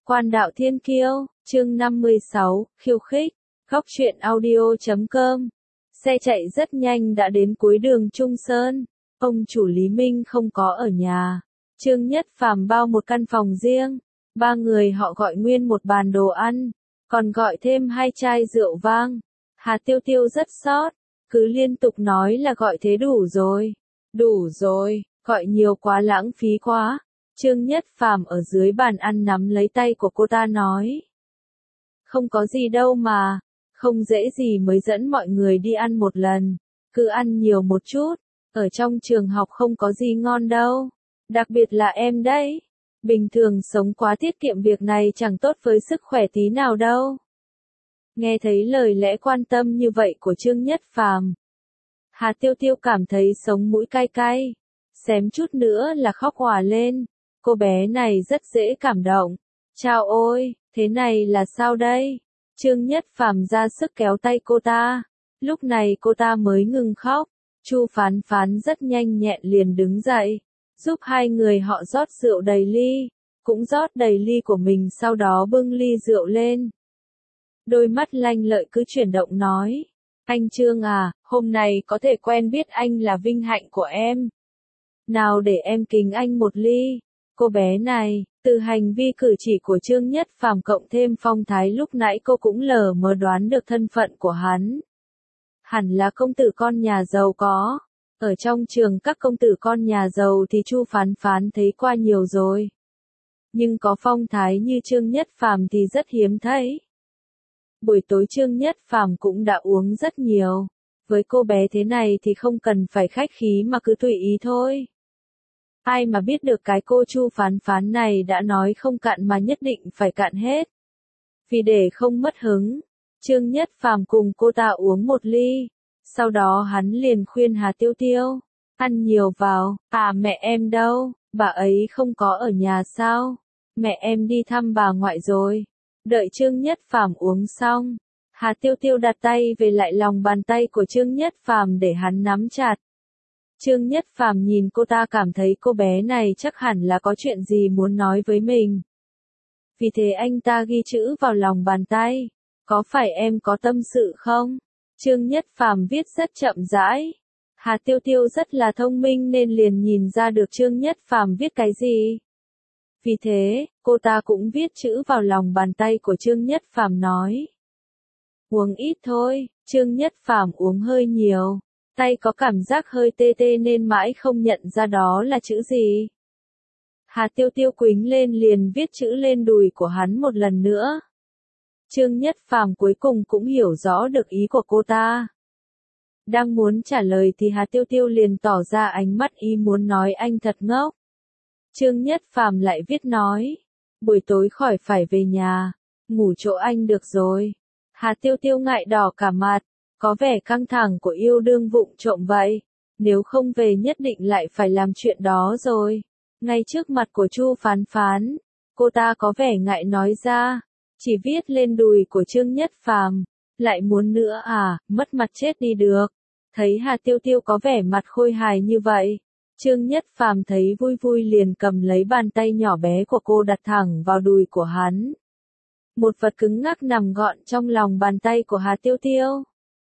Quan đạo thiên kiêu, chương 56, khiêu khích, góc truyện audio.com. Xe chạy rất nhanh đã đến cuối đường Trung Sơn. Ông chủ Lý Minh không có ở nhà. Trương Nhất Phàm bao một căn phòng riêng. Ba người họ gọi nguyên một bàn đồ ăn, còn gọi thêm 2 chai rượu vang. Hà Tiêu Tiêu rất sót, cứ liên tục nói là gọi thế đủ rồi. Đủ rồi, gọi nhiều quá lãng phí quá. Trương Nhất Phàm ở dưới bàn ăn nắm lấy tay của cô ta nói. Không có gì đâu mà, không dễ gì mới dẫn mọi người đi ăn một lần, cứ ăn nhiều một chút, ở trong trường học không có gì ngon đâu, đặc biệt là em đấy, bình thường sống quá tiết kiệm việc này chẳng tốt với sức khỏe tí nào đâu. Nghe thấy lời lẽ quan tâm như vậy của Trương Nhất Phàm, Hà Tiêu Tiêu cảm thấy sống mũi cay cay, xém chút nữa là khóc òa lên. Cô bé này rất dễ cảm động. Chao ôi, thế này là sao đây? Trương Nhất Phàm ra sức kéo tay cô ta. Lúc này cô ta mới ngừng khóc. Chu Phán Phán rất nhanh nhẹn liền đứng dậy, giúp hai người họ rót rượu đầy ly, cũng rót đầy ly của mình, sau đó bưng ly rượu lên. Đôi mắt lanh lợi cứ chuyển động nói, anh Trương à, hôm nay có thể quen biết anh là vinh hạnh của em. Nào để em kính anh một ly. Cô bé này, từ hành vi cử chỉ của Trương Nhất Phàm cộng thêm phong thái lúc nãy cô cũng lờ mờ đoán được thân phận của hắn. Hẳn là công tử con nhà giàu có. Ở trong trường các công tử con nhà giàu thì Chu Phán Phán thấy qua nhiều rồi. Nhưng có phong thái như Trương Nhất Phàm thì rất hiếm thấy. Buổi tối Trương Nhất Phàm cũng đã uống rất nhiều. Với cô bé thế này thì không cần phải khách khí mà cứ tùy ý thôi. Ai mà biết được cái cô Chu Phán Phán này đã nói không cạn mà nhất định phải cạn hết. Vì để không mất hứng, Trương Nhất Phàm cùng cô ta uống một ly. Sau đó hắn liền khuyên Hà Tiêu Tiêu, ăn nhiều vào. À, mẹ em đâu, bà ấy không có ở nhà sao? Mẹ em đi thăm bà ngoại rồi. Đợi Trương Nhất Phàm uống xong, Hà Tiêu Tiêu đặt tay về lại lòng bàn tay của Trương Nhất Phàm để hắn nắm chặt. Trương Nhất Phàm nhìn cô ta cảm thấy cô bé này chắc hẳn là có chuyện gì muốn nói với mình. Vì thế anh ta ghi chữ vào lòng bàn tay. Có phải em có tâm sự không? Trương Nhất Phàm viết rất chậm rãi. Hà Tiêu Tiêu rất là thông minh nên liền nhìn ra được Trương Nhất Phàm viết cái gì. Vì thế, cô ta cũng viết chữ vào lòng bàn tay của Trương Nhất Phàm nói. Uống ít thôi. Trương Nhất Phàm uống hơi nhiều. Tay có cảm giác hơi tê tê nên mãi không nhận ra đó là chữ gì. Hà Tiêu Tiêu quýnh lên liền viết chữ lên đùi của hắn một lần nữa. Trương Nhất Phàm cuối cùng cũng hiểu rõ được ý của cô ta. Đang muốn trả lời thì Hà Tiêu Tiêu liền tỏ ra ánh mắt ý muốn nói anh thật ngốc. Trương Nhất Phàm lại viết nói, buổi tối khỏi phải về nhà, ngủ chỗ anh được rồi. Hà Tiêu Tiêu ngại đỏ cả mặt. Có vẻ căng thẳng của yêu đương vụng trộm vậy. Nếu không về nhất định lại phải làm chuyện đó rồi. Ngay trước mặt của Chu Phán Phán, cô ta có vẻ ngại nói ra. Chỉ viết lên đùi của Trương Nhất Phàm. Lại muốn nữa à, mất mặt chết đi được. Thấy Hà Tiêu Tiêu có vẻ mặt khôi hài như vậy. Trương Nhất Phàm thấy vui vui liền cầm lấy bàn tay nhỏ bé của cô đặt thẳng vào đùi của hắn. Một vật cứng ngắc nằm gọn trong lòng bàn tay của Hà Tiêu Tiêu.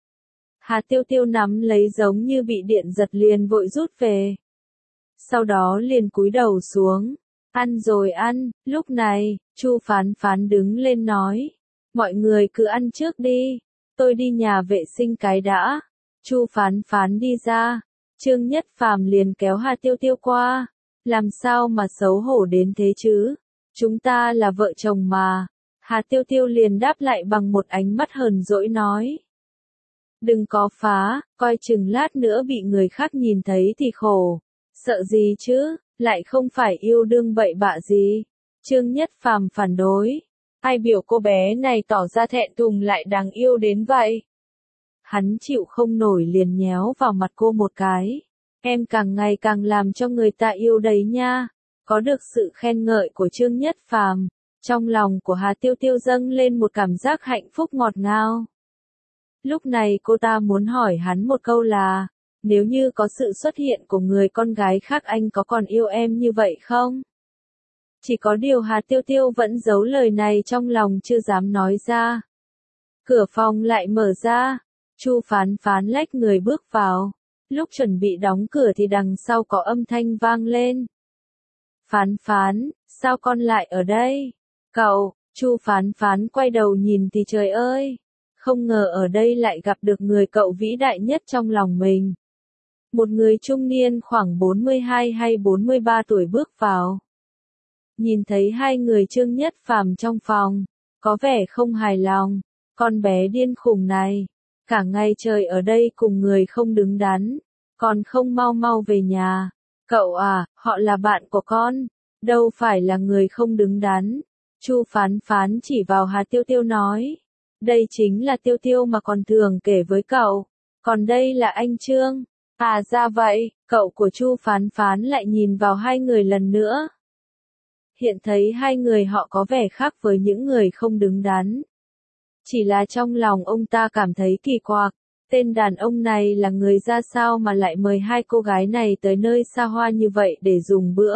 Hà Tiêu Tiêu nắm lấy giống như bị điện giật liền vội rút về. Sau đó liền cúi đầu xuống. Ăn rồi ăn. Lúc này, Chu Phán Phán đứng lên nói. Mọi người cứ ăn trước đi. Tôi đi nhà vệ sinh cái đã. Chu Phán Phán đi ra. Trương Nhất Phàm liền kéo Hà Tiêu Tiêu qua. Làm sao mà xấu hổ đến thế chứ? Chúng ta là vợ chồng mà. Hà Tiêu Tiêu liền đáp lại bằng một ánh mắt hờn dỗi nói. Đừng có phá, coi chừng lát nữa bị người khác nhìn thấy thì khổ. Sợ gì chứ, lại không phải yêu đương bậy bạ gì. Trương Nhất Phàm phản đối. Ai biểu cô bé này tỏ ra thẹn thùng lại đáng yêu đến vậy. Hắn chịu không nổi liền nhéo vào mặt cô một cái. Em càng ngày càng làm cho người ta yêu đấy nha. Có được sự khen ngợi của Trương Nhất Phàm, trong lòng của Hà Tiêu Tiêu dâng lên một cảm giác hạnh phúc ngọt ngào. Lúc này cô ta muốn hỏi hắn một câu là, nếu như có sự xuất hiện của người con gái khác anh có còn yêu em như vậy không? Chỉ có điều Hà Tiêu Tiêu vẫn giấu lời này trong lòng chưa dám nói ra. Cửa phòng lại mở ra, Chu Phán Phán lách người bước vào. Lúc chuẩn bị đóng cửa thì đằng sau có âm thanh vang lên. Phán Phán, sao con lại ở đây? Cậu, Chu Phán Phán quay đầu nhìn thì trời ơi, không ngờ ở đây lại gặp được người cậu vĩ đại nhất trong lòng mình. Một người trung niên khoảng 42 hay 43 tuổi bước vào. Nhìn thấy hai người Trương Nhất Phàm trong phòng, có vẻ không hài lòng. Con bé điên khùng này, cả ngày trời ở đây cùng người không đứng đắn, còn không mau mau về nhà. Cậu à, họ là bạn của con, đâu phải là người không đứng đắn. Chu Phán Phán chỉ vào Hà Tiêu Tiêu nói, đây chính là Tiêu Tiêu mà còn thường kể với cậu, còn đây là anh Trương. À ra vậy, cậu của Chu Phán Phán lại nhìn vào hai người lần nữa. Hiện thấy hai người họ có vẻ khác với những người không đứng đắn. Chỉ là trong lòng ông ta cảm thấy kỳ quặc, tên đàn ông này là người ra sao mà lại mời hai cô gái này tới nơi xa hoa như vậy để dùng bữa.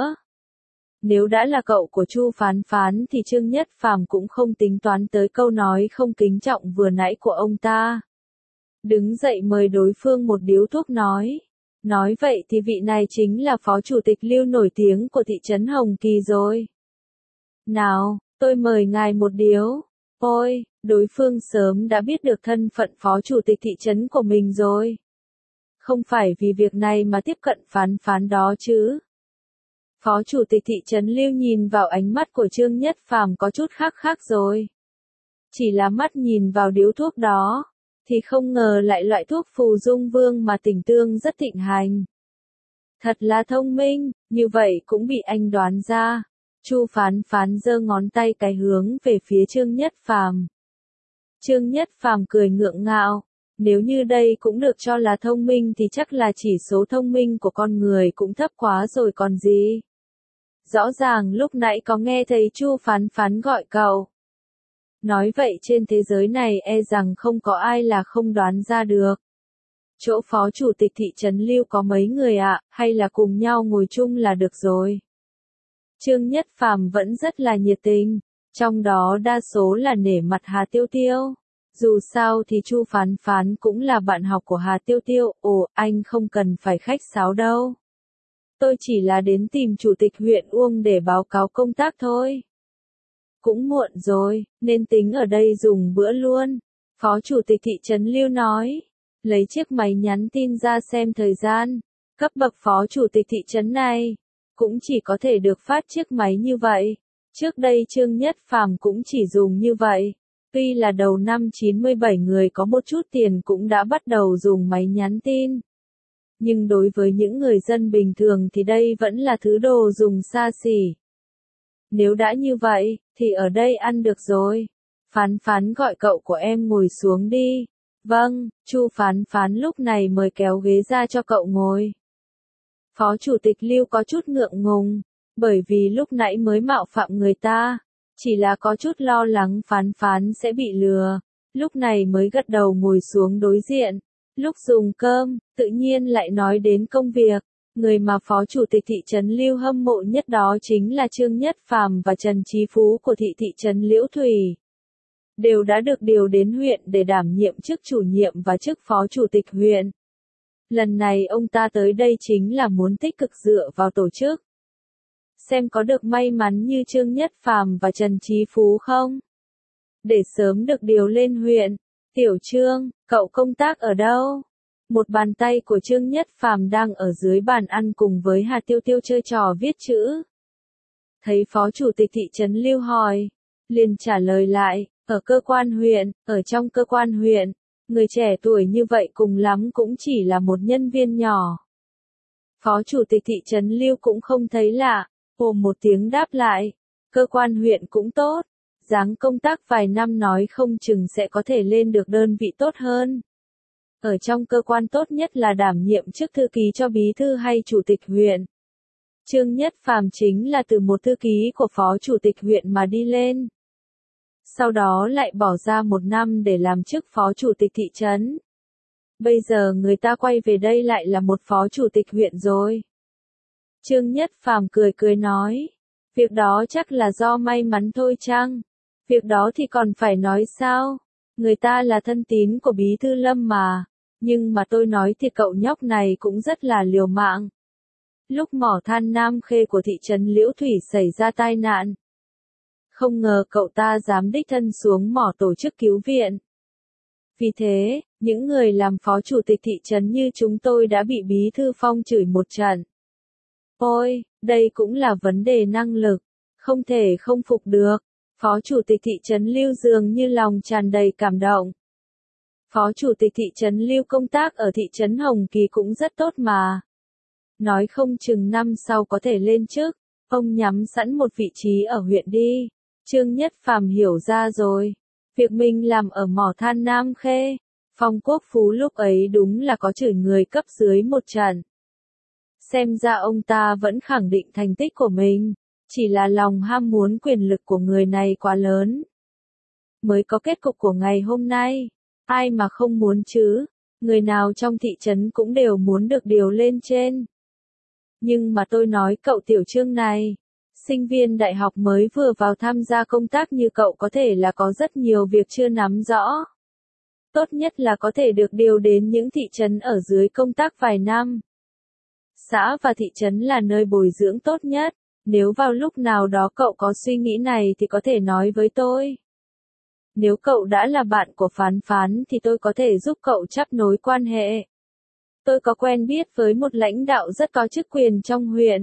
Nếu đã là cậu của Chu Phán Phán thì Trương Nhất Phàm cũng không tính toán tới câu nói không kính trọng vừa nãy của ông ta. Đứng dậy mời đối phương một điếu thuốc nói. Nói vậy thì vị này chính là phó chủ tịch Lưu nổi tiếng của thị trấn Hồng Kỳ rồi. Nào, tôi mời ngài một điếu. Ôi, đối phương sớm đã biết được thân phận phó chủ tịch thị trấn của mình rồi. Không phải vì việc này mà tiếp cận Phán Phán đó chứ. Phó chủ tịch thị trấn Lưu nhìn vào ánh mắt của Trương Nhất Phàm có chút khác rồi. Chỉ là mắt nhìn vào điếu thuốc đó, thì không ngờ lại loại thuốc phù dung vương mà Tỉnh Tương rất thịnh hành. Thật là thông minh, như vậy cũng bị anh đoán ra. Chu Phán Phán giơ ngón tay cái hướng về phía Trương Nhất Phàm. Trương Nhất Phàm cười ngượng ngạo, nếu như đây cũng được cho là thông minh thì chắc là chỉ số thông minh của con người cũng thấp quá rồi còn gì. Rõ ràng lúc nãy có nghe thấy Chu Phán Phán gọi cậu. Nói vậy trên thế giới này e rằng không có ai là không đoán ra được. Chỗ phó chủ tịch thị trấn Lưu có mấy người ạ, hay là cùng nhau ngồi chung là được rồi. Trương Nhất Phàm vẫn rất là nhiệt tình, trong đó đa số là nể mặt Hà Tiêu Tiêu. Dù sao thì Chu Phán Phán cũng là bạn học của Hà Tiêu Tiêu, ồ, anh không cần phải khách sáo đâu. Tôi chỉ là đến tìm chủ tịch huyện Uông để báo cáo công tác thôi. Cũng muộn rồi, nên tính ở đây dùng bữa luôn. Phó chủ tịch thị trấn Lưu nói, lấy chiếc máy nhắn tin ra xem thời gian. Cấp bậc phó chủ tịch thị trấn này, cũng chỉ có thể được phát chiếc máy như vậy. Trước đây Trương Nhất Phàm cũng chỉ dùng như vậy. Tuy là đầu năm 97 người có một chút tiền cũng đã bắt đầu dùng máy nhắn tin. Nhưng đối với những người dân bình thường thì đây vẫn là thứ đồ dùng xa xỉ. Nếu đã như vậy, thì ở đây ăn được rồi. Phán Phán gọi cậu của em ngồi xuống đi. Vâng, Chu Phán Phán lúc này mời kéo ghế ra cho cậu ngồi. Phó chủ tịch Lưu có chút ngượng ngùng, bởi vì lúc nãy mới mạo phạm người ta, chỉ là có chút lo lắng Phán Phán sẽ bị lừa, lúc này mới gật đầu ngồi xuống đối diện. Lúc dùng cơm, tự nhiên lại nói đến công việc, người mà phó chủ tịch thị trấn Lưu hâm mộ nhất đó chính là Trương Nhất Phàm và Trần Chí Phú của thị trấn Liễu Thủy. Đều đã được điều đến huyện để đảm nhiệm chức chủ nhiệm và chức phó chủ tịch huyện. Lần này ông ta tới đây chính là muốn tích cực dựa vào tổ chức. Xem có được may mắn như Trương Nhất Phàm và Trần Chí Phú không? Để sớm được điều lên huyện. Tiểu Trương, cậu công tác ở đâu? Một bàn tay của Trương Nhất Phàm đang ở dưới bàn ăn cùng với Hà Tiêu Tiêu chơi trò viết chữ. Thấy phó chủ tịch thị trấn Lưu hỏi, liền trả lời lại, ở cơ quan huyện, ở trong cơ quan huyện, người trẻ tuổi như vậy cùng lắm cũng chỉ là một nhân viên nhỏ. Phó chủ tịch thị trấn Lưu cũng không thấy lạ, ồ một tiếng đáp lại, cơ quan huyện cũng tốt, dáng công tác vài năm nói không chừng sẽ có thể lên được đơn vị tốt hơn. Ở trong cơ quan tốt nhất là đảm nhiệm chức thư ký cho bí thư hay chủ tịch huyện. Trương Nhất Phàm chính là từ một thư ký của phó chủ tịch huyện mà đi lên. Sau đó lại bỏ ra 1 năm để làm chức phó chủ tịch thị trấn. Bây giờ người ta quay về đây lại là một phó chủ tịch huyện rồi. Trương Nhất Phàm cười nói, Việc đó chắc là do may mắn thôi chăng? Việc đó thì còn phải nói sao? Người ta là thân tín của Bí thư Lâm mà. Nhưng mà tôi nói thì cậu nhóc này cũng rất là liều mạng. Lúc mỏ than Nam Khê của thị trấn Liễu Thủy xảy ra tai nạn. Không ngờ cậu ta dám đích thân xuống mỏ tổ chức cứu viện. Vì thế, những người làm phó chủ tịch thị trấn như chúng tôi đã bị Bí thư Phong chửi một trận. Ôi, đây cũng là vấn đề năng lực, không thể không phục được. Phó chủ tịch thị trấn Lưu dường như lòng tràn đầy cảm động. Phó chủ tịch thị trấn Lưu công tác ở thị trấn Hồng Kỳ cũng rất tốt mà. Nói không chừng năm sau có thể lên chức, ông nhắm sẵn một vị trí ở huyện đi. Trương Nhất Phàm hiểu ra rồi. Việc mình làm ở mỏ than Nam Khê, Phong Quốc Phú lúc ấy đúng là có chửi người cấp dưới một trận. Xem ra ông ta vẫn khẳng định thành tích của mình, chỉ là lòng ham muốn quyền lực của người này quá lớn. Mới có kết cục của ngày hôm nay, ai mà không muốn chứ, người nào trong thị trấn cũng đều muốn được điều lên trên. Nhưng mà tôi nói cậu Tiểu Trương này, sinh viên đại học mới vừa vào tham gia công tác như cậu có thể là có rất nhiều việc chưa nắm rõ. Tốt nhất là có thể được điều đến những thị trấn ở dưới công tác vài năm. Xã và thị trấn là nơi bồi dưỡng tốt nhất, nếu vào lúc nào đó cậu có suy nghĩ này thì có thể nói với tôi. Nếu cậu đã là bạn của Phán Phán thì tôi có thể giúp cậu chắp nối quan hệ. Tôi có quen biết với một lãnh đạo rất có chức quyền trong huyện.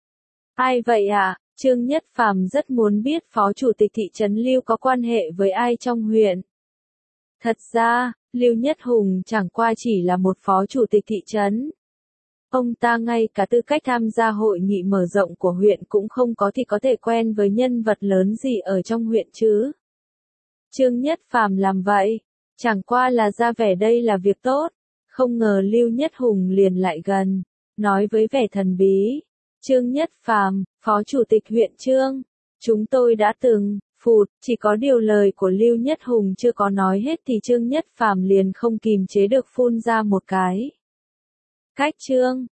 Ai vậy ạ? Trương Nhất Phàm rất muốn biết phó chủ tịch thị trấn Lưu có quan hệ với ai trong huyện. Thật ra, Lưu Nhất Hùng chẳng qua chỉ là một phó chủ tịch thị trấn. Ông ta ngay cả tư cách tham gia hội nghị mở rộng của huyện cũng không có thì có thể quen với nhân vật lớn gì ở trong huyện chứ. Trương Nhất Phàm làm vậy, chẳng qua là ra vẻ đây là việc tốt. Không ngờ Lưu Nhất Hùng liền lại gần, nói với vẻ thần bí. Trương Nhất Phàm, phó chủ tịch huyện Trương, chúng tôi đã từng, chỉ có điều lời của Lưu Nhất Hùng chưa có nói hết thì Trương Nhất Phàm liền không kìm chế được phun ra một cái. Cách Trương,